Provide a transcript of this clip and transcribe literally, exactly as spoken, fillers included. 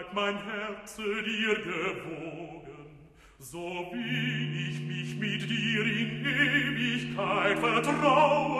bleibt mein Herz dir gewogen, so will ich mich mit dir in Ewigkeit vertrauen.